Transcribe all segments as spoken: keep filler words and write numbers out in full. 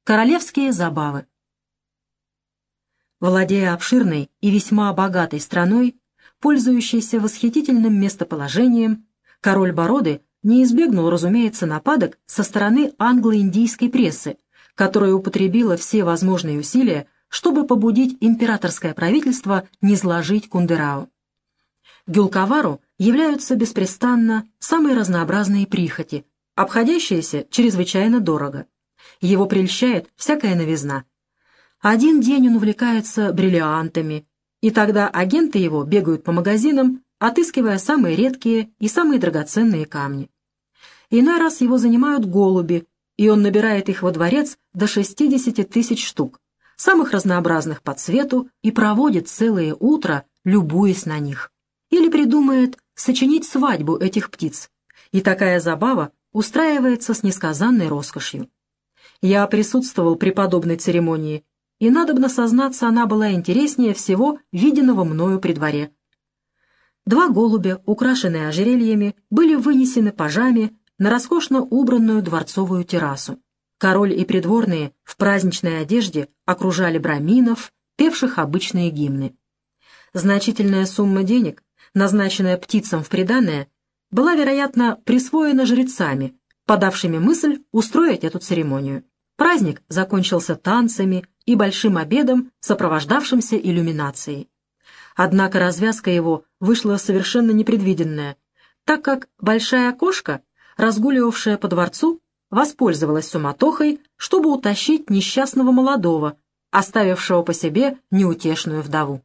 Королевские забавы. Владея обширной и весьма богатой страной, пользующейся восхитительным местоположением, король Бороды не избегнул, разумеется, нападок со стороны англо-индийской прессы, которая употребила все возможные усилия, чтобы побудить императорское правительство низложить Кундерау. Гюльковару являются беспрестанно самые разнообразные прихоти, обходящиеся чрезвычайно дорого. Его прельщает всякая новизна. Один день он увлекается бриллиантами, и тогда агенты его бегают по магазинам, отыскивая самые редкие и самые драгоценные камни. Иной раз его занимают голуби, и он набирает их во дворец до шестидесяти тысяч штук, самых разнообразных по цвету, и проводит целое утро, любуясь на них. Или придумает сочинить свадьбу этих птиц, и такая забава устраивается с несказанной роскошью. Я присутствовал при подобной церемонии, и, надобно сознаться, она была интереснее всего виденного мною при дворе. Два голубя, украшенные ожерельями, были вынесены пажами на роскошно убранную дворцовую террасу. Король и придворные в праздничной одежде окружали браминов, певших обычные гимны. Значительная сумма денег, назначенная птицам в приданое, была, вероятно, присвоена жрецами, подавшими мысль устроить эту церемонию. Праздник закончился танцами и большим обедом, сопровождавшимся иллюминацией. Однако развязка его вышла совершенно непредвиденная, так как большая кошка, разгуливавшая по дворцу, воспользовалась суматохой, чтобы утащить несчастного молодого, оставившего по себе неутешную вдову.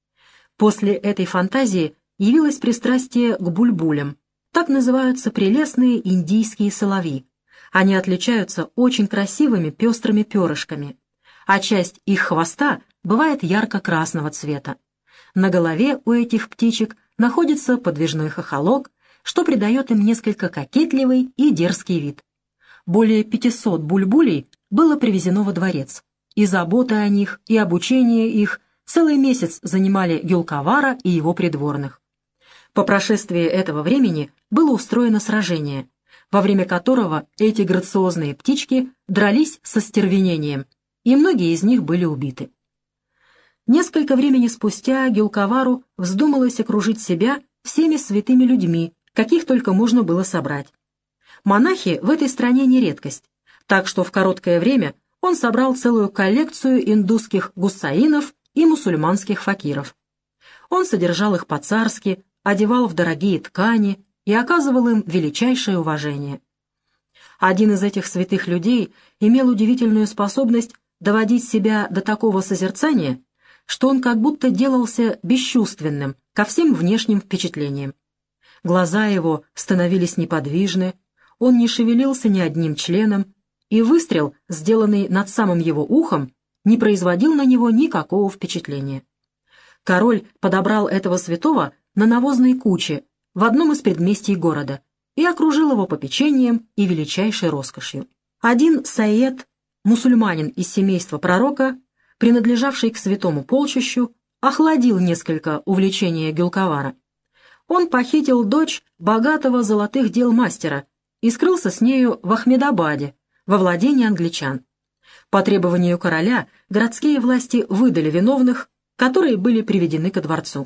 После этой фантазии явилось пристрастие к бульбулям. Так называются прелестные индийские соловьи. Они отличаются очень красивыми пестрыми перышками, а часть их хвоста бывает ярко-красного цвета. На голове у этих птичек находится подвижной хохолок, что придает им несколько кокетливый и дерзкий вид. Более пятисот бульбулей было привезено во дворец, и забота о них, и обучение их целый месяц занимали Гюльковара и его придворных. По прошествии этого времени было устроено сражение, во время которого эти грациозные птички дрались со стервенением, и многие из них были убиты. Несколько времени спустя Гюльковару вздумалось окружить себя всеми святыми людьми, каких только можно было собрать. Монахи в этой стране не редкость, так что в короткое время он собрал целую коллекцию индусских гусаинов и мусульманских факиров. Он содержал их по-царски, одевал в дорогие ткани и оказывал им величайшее уважение. Один из этих святых людей имел удивительную способность доводить себя до такого созерцания, что он как будто делался бесчувственным ко всем внешним впечатлениям. Глаза его становились неподвижны, он не шевелился ни одним членом, и выстрел, сделанный над самым его ухом, не производил на него никакого впечатления. Король подобрал этого святого на навозной куче в одном из предместий города и окружил его попечением и величайшей роскошью. Один Саед, мусульманин из семейства пророка, принадлежавший к святому полчищу, охладил несколько увлечения Гюльковара. Он похитил дочь богатого золотых дел мастера и скрылся с нею в Ахмедабаде, во владении англичан. По требованию короля городские власти выдали виновных, которые были приведены ко дворцу.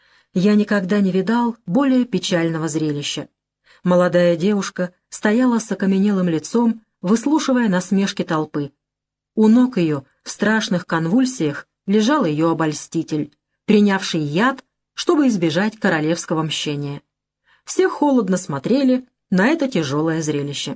Я никогда не видал более печального зрелища. Молодая девушка стояла с окаменелым лицом, выслушивая насмешки толпы. У ног ее в страшных конвульсиях лежал ее обольститель, принявший яд, чтобы избежать королевского мщения. Все холодно смотрели на это тяжелое зрелище.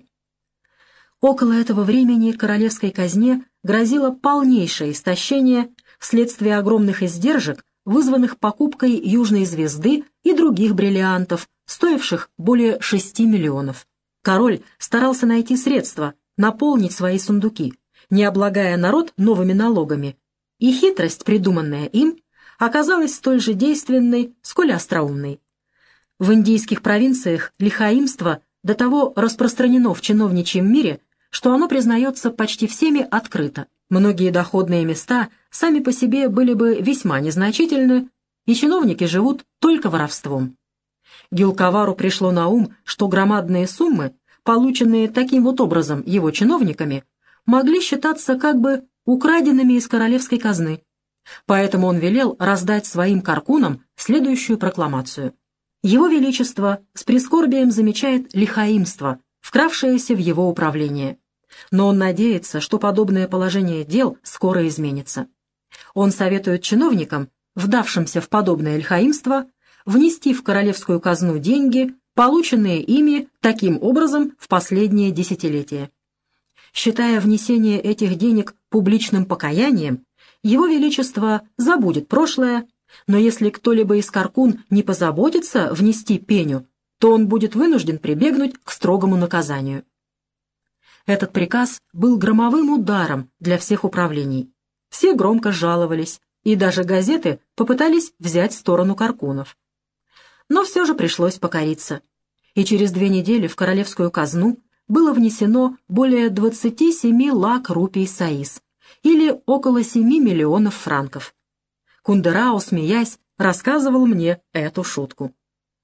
Около этого времени королевской казне грозило полнейшее истощение вследствие огромных издержек, вызванных покупкой южной звезды и других бриллиантов, стоивших более шести миллионов. Король старался найти средства наполнить свои сундуки, не облагая народ новыми налогами, и хитрость, придуманная им, оказалась столь же действенной, сколь остроумной. В индийских провинциях лихаимство до того распространено в чиновничьем мире, что оно признается почти всеми открыто. Многие доходные места сами по себе были бы весьма незначительны, и чиновники живут только воровством. Гюльковару пришло на ум, что громадные суммы, полученные таким вот образом его чиновниками, могли считаться как бы украденными из королевской казны. Поэтому он велел раздать своим каркунам следующую прокламацию. Его Величество с прискорбием замечает лихаимство, вкравшееся в его управление. Но он надеется, что подобное положение дел скоро изменится. Он советует чиновникам, вдавшимся в подобное лихаимство, внести в королевскую казну деньги, полученные ими таким образом в последние десятилетия. Считая внесение этих денег публичным покаянием, Его Величество забудет прошлое, но если кто-либо из каркун не позаботится внести пеню, то он будет вынужден прибегнуть к строгому наказанию. Этот приказ был громовым ударом для всех управлений. Все громко жаловались, и даже газеты попытались взять сторону каркунов. Но все же пришлось покориться, и через две недели в королевскую казну было внесено более двадцати семи лак рупий саис, или около семи миллионов франков. Кундерао, смеясь, рассказывал мне эту шутку.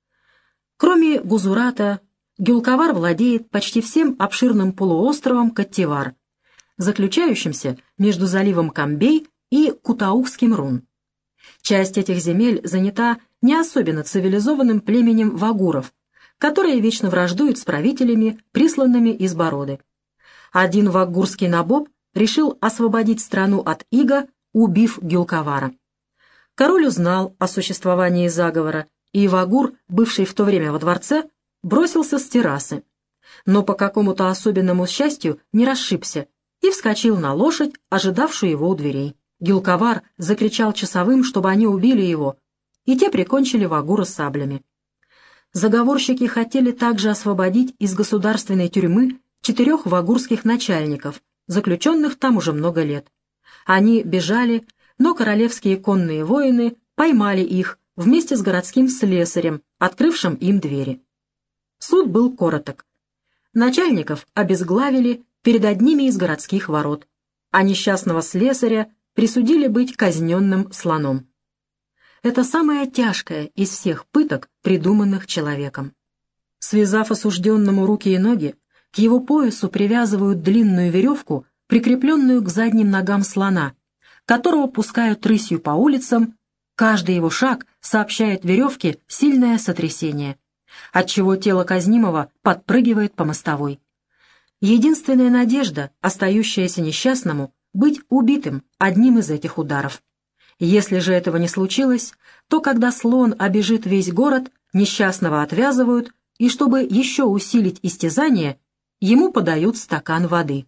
Кроме Гузурата, Гюльковар владеет почти всем обширным полуостровом Коттивар, заключающимся между заливом Камбей и Кутаухским Рун. Часть этих земель занята не особенно цивилизованным племенем вагуров, которые вечно враждуют с правителями, присланными из Бороды. Один вагурский набоб решил освободить страну от ига, убив Гюльковара. Король узнал о существовании заговора, и вагур, бывший в то время во дворце, бросился с террасы, но по какому-то особенному счастью не расшибся и вскочил на лошадь, ожидавшую его у дверей. Гюльковар закричал часовым, чтобы они убили его, и те прикончили вагура саблями. Заговорщики хотели также освободить из государственной тюрьмы четырех вагурских начальников, заключенных там уже много лет. Они бежали, но королевские конные воины поймали их вместе с городским слесарем, открывшим им двери. Суд был короток. Начальников обезглавили перед одними из городских ворот, а несчастного слесаря присудили быть казненным слоном. Это самая тяжкая из всех пыток, придуманных человеком. Связав осужденному руки и ноги, к его поясу привязывают длинную веревку, прикрепленную к задним ногам слона, которого пускают рысью по улицам. Каждый его шаг сообщает веревке сильное сотрясение, отчего тело казнимого подпрыгивает по мостовой. Единственная надежда, остающаяся несчастному, быть убитым одним из этих ударов. Если же этого не случилось, то когда слон обежит весь город, несчастного отвязывают, и чтобы еще усилить истязание, ему подают стакан воды.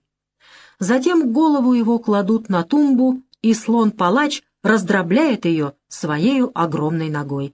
Затем голову его кладут на тумбу, и слон-палач раздробляет ее своею огромной ногой.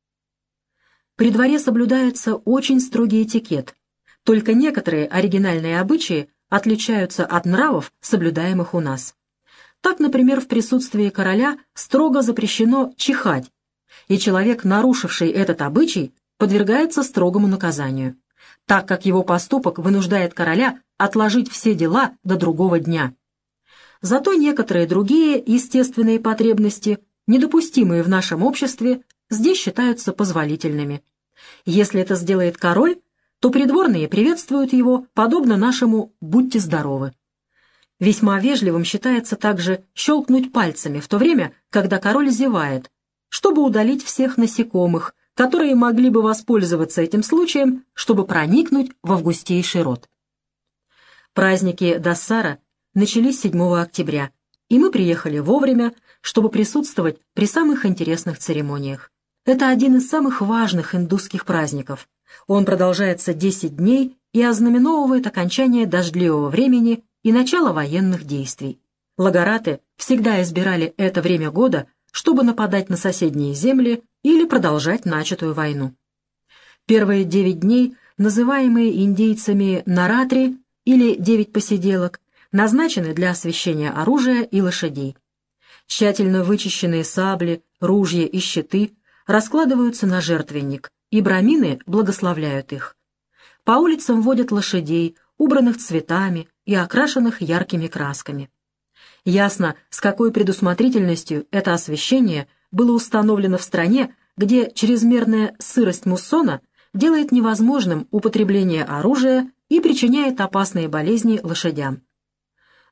При дворе соблюдается очень строгий этикет, только некоторые оригинальные обычаи отличаются от нравов, соблюдаемых у нас. Так, например, в присутствии короля строго запрещено чихать, и человек, нарушивший этот обычай, подвергается строгому наказанию, так как его поступок вынуждает короля отложить все дела до другого дня. Зато некоторые другие естественные потребности, недопустимые в нашем обществе, здесь считаются позволительными. Если это сделает король, то придворные приветствуют его, подобно нашему «будьте здоровы». Весьма вежливым считается также щелкнуть пальцами в то время, когда король зевает, чтобы удалить всех насекомых, которые могли бы воспользоваться этим случаем, чтобы проникнуть в августейший рот. Праздники Дассара начались седьмого октября, и мы приехали вовремя, чтобы присутствовать при самых интересных церемониях. Это один из самых важных индусских праздников. Он продолжается десять дней и ознаменовывает окончание дождливого времени и начало военных действий. Лагараты всегда избирали это время года, чтобы нападать на соседние земли или продолжать начатую войну. Первые девять дней, называемые индейцами наратри или девять посиделок, назначены для освящения оружия и лошадей. Тщательно вычищенные сабли, ружья и щиты раскладываются на жертвенник, и брамины благословляют их. По улицам водят лошадей, убранных цветами и окрашенных яркими красками. Ясно, с какой предусмотрительностью это освящение было установлено в стране, где чрезмерная сырость муссона делает невозможным употребление оружия и причиняет опасные болезни лошадям.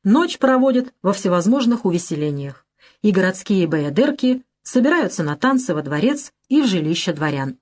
Ночь проводят во всевозможных увеселениях, и городские баядерки собираются на танцы во дворец и в жилище дворян.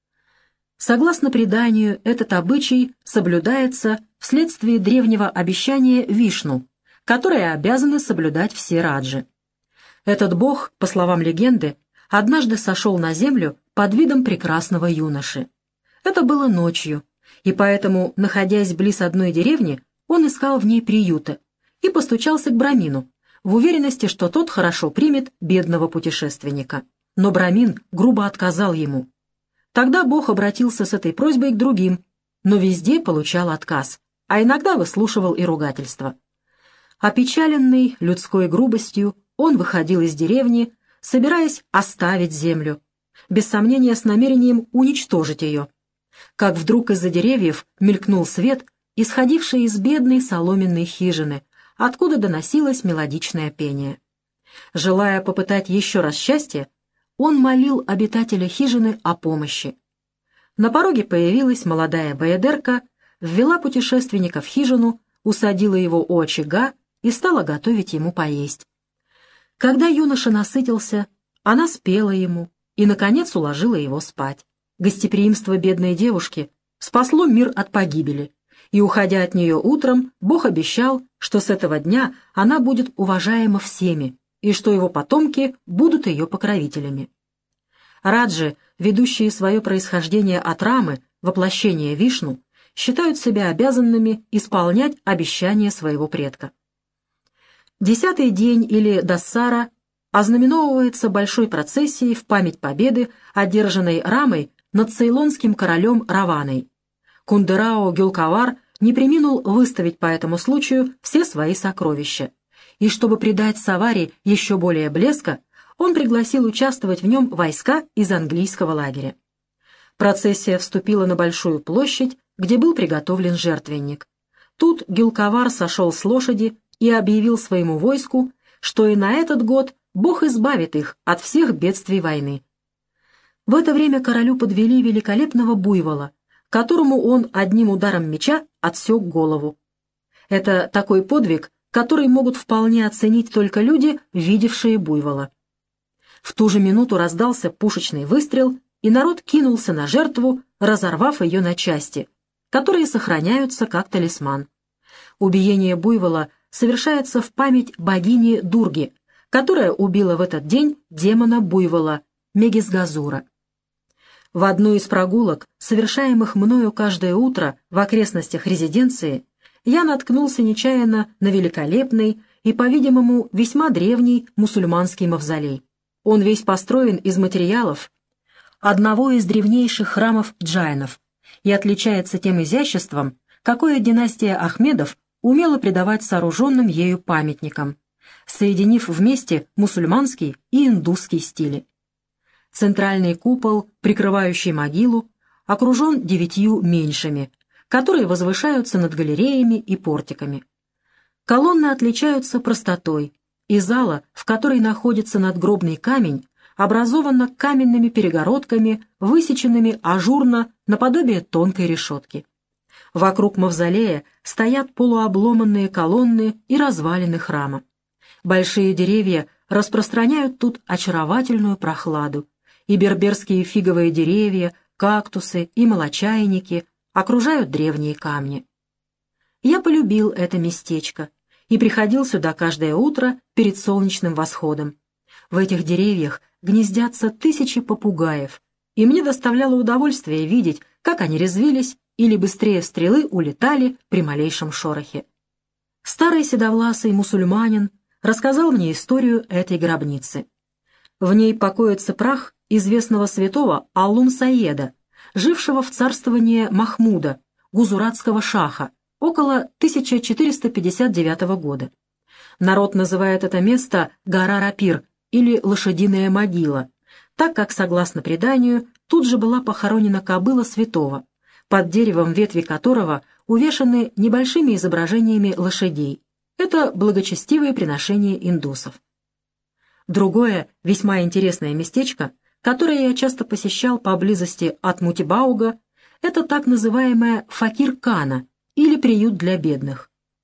Согласно преданию, этот обычай соблюдается вследствие древнего обещания Вишну, которое обязаны соблюдать все раджи. Этот бог, по словам легенды, однажды сошел на землю под видом прекрасного юноши. Это было ночью, и поэтому, находясь близ одной деревни, он искал в ней приюта и постучался к брамину, в уверенности, что тот хорошо примет бедного путешественника. Но брамин грубо отказал ему. Тогда бог обратился с этой просьбой к другим, но везде получал отказ, а иногда выслушивал и ругательства. Опечаленный людской грубостью, он выходил из деревни, собираясь оставить землю, без сомнения с намерением уничтожить ее. Как вдруг из-за деревьев мелькнул свет, исходивший из бедной соломенной хижины, откуда доносилось мелодичное пение. Желая попытать еще раз счастье, он молил обитателя хижины о помощи. На пороге появилась молодая баядерка, ввела путешественника в хижину, усадила его у очага и стала готовить ему поесть. Когда юноша насытился, она спела ему и, наконец, уложила его спать. Гостеприимство бедной девушки спасло мир от погибели, и, уходя от нее утром, Бог обещал, что с этого дня она будет уважаема всеми, и что его потомки будут ее покровителями. Раджи, ведущие свое происхождение от Рамы, воплощение Вишну, считают себя обязанными исполнять обещания своего предка. Десятый день или Дассара ознаменовывается большой процессией в память победы, одержанной Рамой над цейлонским королем Раваной. Кундерао Гюлкавар не преминул выставить по этому случаю все свои сокровища, и чтобы придать Савари еще более блеска, он пригласил участвовать в нем войска из английского лагеря. Процессия вступила на большую площадь, где был приготовлен жертвенник. Тут Гюлкавар сошел с лошади и объявил своему войску, что и на этот год Бог избавит их от всех бедствий войны. В это время королю подвели великолепного буйвола, которому он одним ударом меча отсек голову. Это такой подвиг, который могут вполне оценить только люди, видевшие буйвола. В ту же минуту раздался пушечный выстрел, и народ кинулся на жертву, разорвав ее на части, которые сохраняются как талисман. Убиение буйвола совершается в память богини Дурги, которая убила в этот день демона буйвола Мегисгазура. В одну из прогулок, совершаемых мною каждое утро в окрестностях резиденции, я наткнулся нечаянно на великолепный и, по-видимому, весьма древний мусульманский мавзолей. Он весь построен из материалов одного из древнейших храмов джайнов и отличается тем изяществом, какое династия Ахмедов умела придавать сооруженным ею памятникам, соединив вместе мусульманский и индусский стили. Центральный купол, прикрывающий могилу, окружен девятью меньшими, которые возвышаются над галереями и портиками. Колонны отличаются простотой, и зала, в которой находится надгробный камень, образована каменными перегородками, высеченными ажурно наподобие тонкой решетки. Вокруг мавзолея стоят полуобломанные колонны и развалины храма. Большие деревья распространяют тут очаровательную прохладу, и берберские фиговые деревья, кактусы и молочайники окружают древние камни. Я полюбил это местечко и приходил сюда каждое утро перед солнечным восходом. В этих деревьях гнездятся тысячи попугаев, и мне доставляло удовольствие видеть, как они резвились или быстрее стрелы улетали при малейшем шорохе. Старый седовласый мусульманин рассказал мне историю этой гробницы. В ней покоится прах известного святого Аллум-Саеда, жившего в царствовании Махмуда, гузуратского шаха, около тысяча четыреста пятьдесят девятого года. Народ называет это место гора Рапир или лошадиная могила, так как, согласно преданию, тут же была похоронена кобыла святого, под деревом ветви которого увешаны небольшими изображениями лошадей. Это благочестивые приношения индусов. Другое, весьма интересное местечко, которое я часто посещал поблизости от Мутибауга, это так называемая Факир-Кана, или приют для бедных.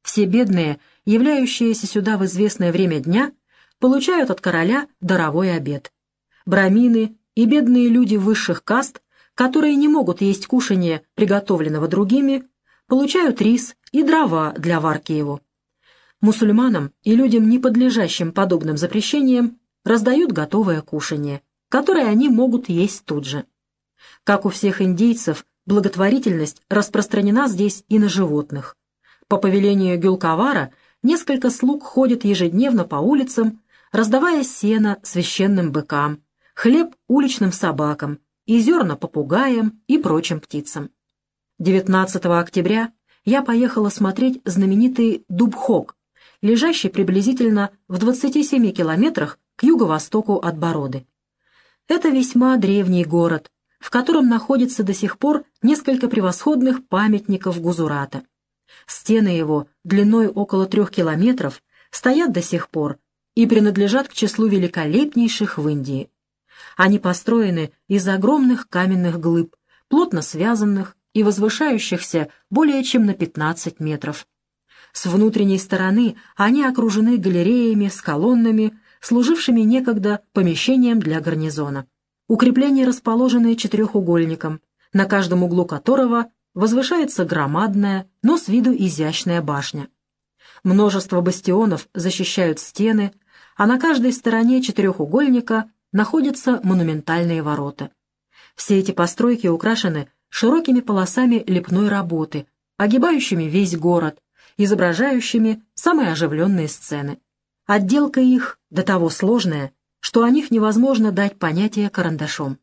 Все бедные, являющиеся сюда в известное время дня, получают от короля даровой обед. Брамины и бедные люди высших каст, которые не могут есть кушанье, приготовленного другими, получают рис и дрова для варки его. Мусульманам и людям, не подлежащим подобным запрещениям, раздают готовое кушанье, которое они могут есть тут же. Как у всех индейцев, благотворительность распространена здесь и на животных. По повелению Гюльковара несколько слуг ходят ежедневно по улицам, раздавая сено священным быкам, хлеб уличным собакам и зерна попугаям и прочим птицам. девятнадцатого октября я поехала смотреть знаменитый Дубхок, лежащий приблизительно в двадцати семи километрах к юго-востоку от Бороды. Это весьма древний город, в котором находится до сих пор несколько превосходных памятников Гузурата. Стены его, длиной около трех километров, стоят до сих пор и принадлежат к числу великолепнейших в Индии. Они построены из огромных каменных глыб, плотно связанных и возвышающихся более чем на пятнадцать метров. С внутренней стороны они окружены галереями с колоннами, служившими некогда помещением для гарнизона. Укрепления расположены четырехугольником, на каждом углу которого возвышается громадная, но с виду изящная башня. Множество бастионов защищают стены, а на каждой стороне четырехугольника находятся монументальные ворота. Все эти постройки украшены широкими полосами лепной работы, огибающими весь город, изображающими самые оживленные сцены. Отделка их до того сложная, что о них невозможно дать понятие карандашом.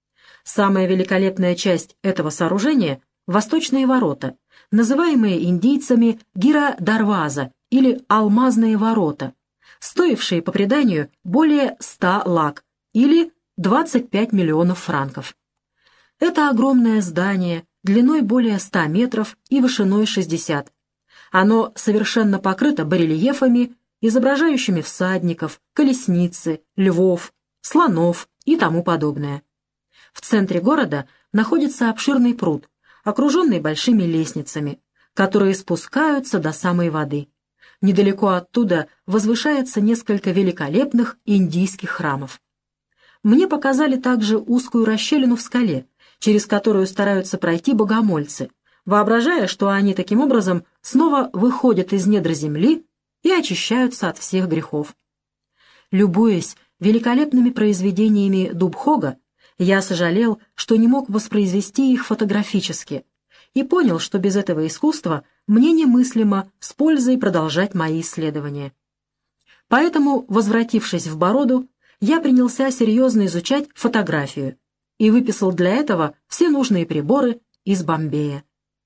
Самая великолепная часть этого сооружения — восточные ворота, называемые индийцами Гира-Дарваза или алмазные ворота, стоившие по преданию более ста лак или двадцать пять миллионов франков. Это огромное здание длиной более ста метров и вышиной шестьдесят. Оно совершенно покрыто барельефами, изображающими всадников, колесницы, львов, слонов и тому подобное. В центре города находится обширный пруд, окруженный большими лестницами, которые спускаются до самой воды. Недалеко оттуда возвышается несколько великолепных индийских храмов. Мне показали также узкую расщелину в скале, через которую стараются пройти богомольцы, воображая, что они таким образом снова выходят из недр земли и очищаются от всех грехов. Любуясь великолепными произведениями Дубхога, я сожалел, что не мог воспроизвести их фотографически, и понял, что без этого искусства мне немыслимо с пользой продолжать мои исследования. Поэтому, возвратившись в Бороду, я принялся серьезно изучать фотографию и выписал для этого все нужные приборы из Бомбея.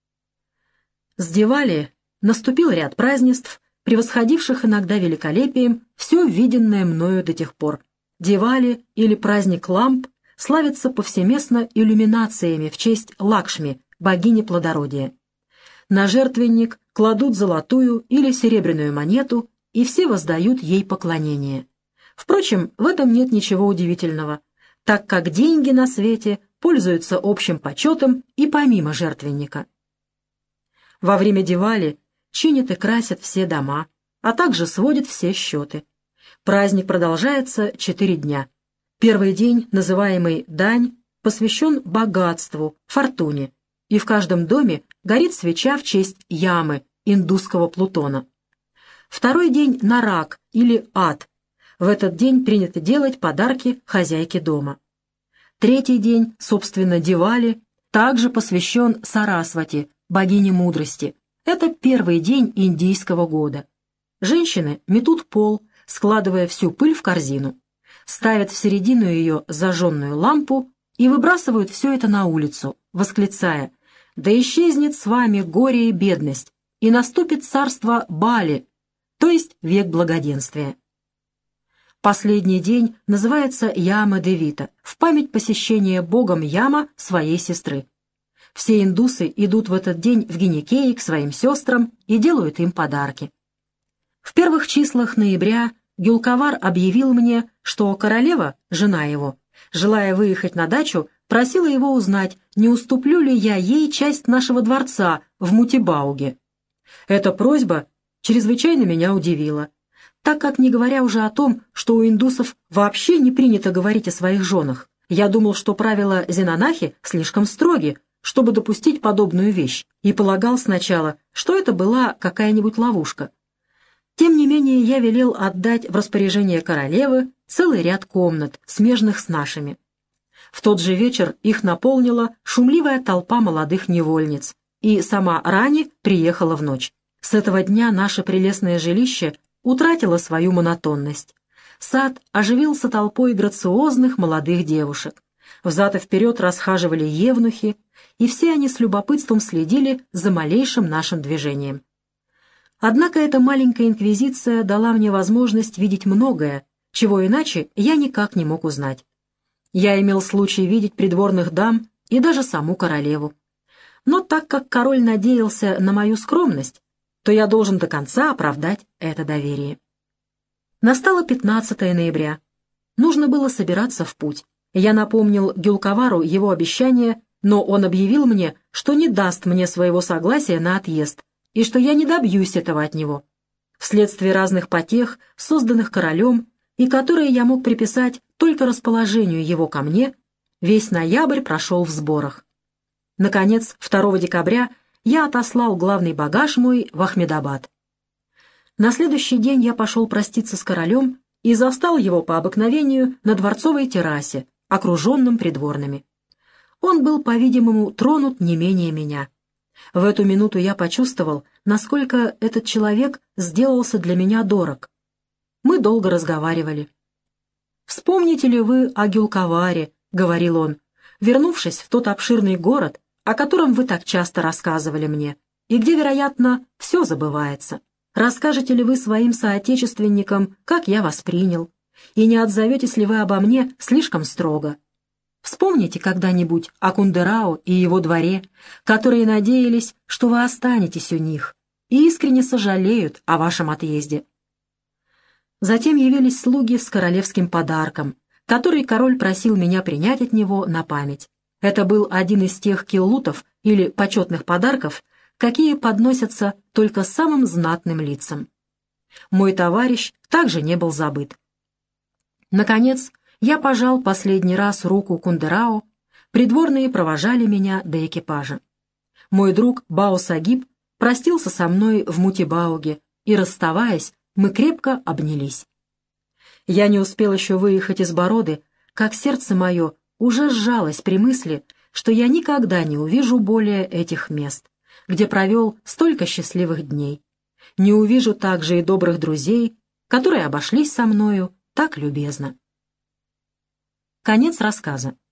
С Дивали наступил ряд празднеств, превосходивших иногда великолепием все виденное мною до тех пор. Дивали или праздник ламп славится повсеместно иллюминациями в честь Лакшми, богини плодородия. На жертвенник кладут золотую или серебряную монету, и все воздают ей поклонение. Впрочем, в этом нет ничего удивительного, так как деньги на свете пользуются общим почетом и помимо жертвенника. Во время Дивали чинят и красят все дома, а также сводят все счеты. Праздник продолжается четыре дня. Первый день, называемый Дань, посвящен богатству, фортуне, и в каждом доме горит свеча в честь Ямы, индусского Плутона. Второй день — Нарак или Ад. В этот день принято делать подарки хозяйке дома. Третий день, собственно, Дивали, также посвящен Сарасвати, богине мудрости. Это первый день индийского года. Женщины метут пол, складывая всю пыль в корзину, ставят в середину ее зажженную лампу и выбрасывают все это на улицу, восклицая: «Да исчезнет с вами горе и бедность, и наступит царство Бали», то есть век благоденствия. Последний день называется Яма-Девита, в память посещения богом Яма своей сестры. Все индусы идут в этот день в Гинекеи к своим сестрам и делают им подарки. В первых числах ноября Гюльковар объявил мне, что королева, жена его, желая выехать на дачу, просила его узнать, не уступлю ли я ей часть нашего дворца в Мутибауге. Эта просьба чрезвычайно меня удивило, так как, не говоря уже о том, что у индусов вообще не принято говорить о своих женах, я думал, что правила Зенонахи слишком строги, чтобы допустить подобную вещь, и полагал сначала, что это была какая-нибудь ловушка. Тем не менее, я велел отдать в распоряжение королевы целый ряд комнат, смежных с нашими. В тот же вечер их наполнила шумливая толпа молодых невольниц, и сама Рани приехала в ночь. С этого дня наше прелестное жилище утратило свою монотонность. Сад оживился толпой грациозных молодых девушек. Взад и вперед расхаживали евнухи, и все они с любопытством следили за малейшим нашим движением. Однако эта маленькая инквизиция дала мне возможность видеть многое, чего иначе я никак не мог узнать. Я имел случай видеть придворных дам и даже саму королеву. Но так как король надеялся на мою скромность, то я должен до конца оправдать это доверие. Настало пятнадцатое ноября. Нужно было собираться в путь. Я напомнил Гюлковару его обещание, но он объявил мне, что не даст мне своего согласия на отъезд, и что я не добьюсь этого от него. Вследствие разных потех, созданных королем, и которые я мог приписать только расположению его ко мне, весь ноябрь прошел в сборах. Наконец, второго декабря я отослал главный багаж мой в Ахмедабад. На следующий день я пошел проститься с королем и застал его по обыкновению на дворцовой террасе, окруженном придворными. Он был, по-видимому, тронут не менее меня. В эту минуту я почувствовал, насколько этот человек сделался для меня дорог. Мы долго разговаривали. «Вспомните ли вы о Гюлковаре?» — говорил он, вернувшись в тот обширный город, о котором вы так часто рассказывали мне, и где, вероятно, все забывается. Расскажете ли вы своим соотечественникам, как я вас принял, и не отзоветесь ли вы обо мне слишком строго? Вспомните когда-нибудь о Кундерао и его дворе, которые надеялись, что вы останетесь у них, и искренне сожалеют о вашем отъезде. Затем явились слуги с королевским подарком, который король просил меня принять от него на память. Это был один из тех киллутов или почетных подарков, какие подносятся только самым знатным лицам. Мой товарищ также не был забыт. Наконец, я пожал последний раз руку Кундерао, придворные провожали меня до экипажа. Мой друг Бао-Сагиб простился со мной в Мутибауге, и, расставаясь, мы крепко обнялись. Я не успел еще выехать из Бороды, как сердце мое уже сжалось при мысли, что я никогда не увижу более этих мест, где провел столько счастливых дней. Не увижу также и добрых друзей, которые обошлись со мною так любезно. Конец рассказа.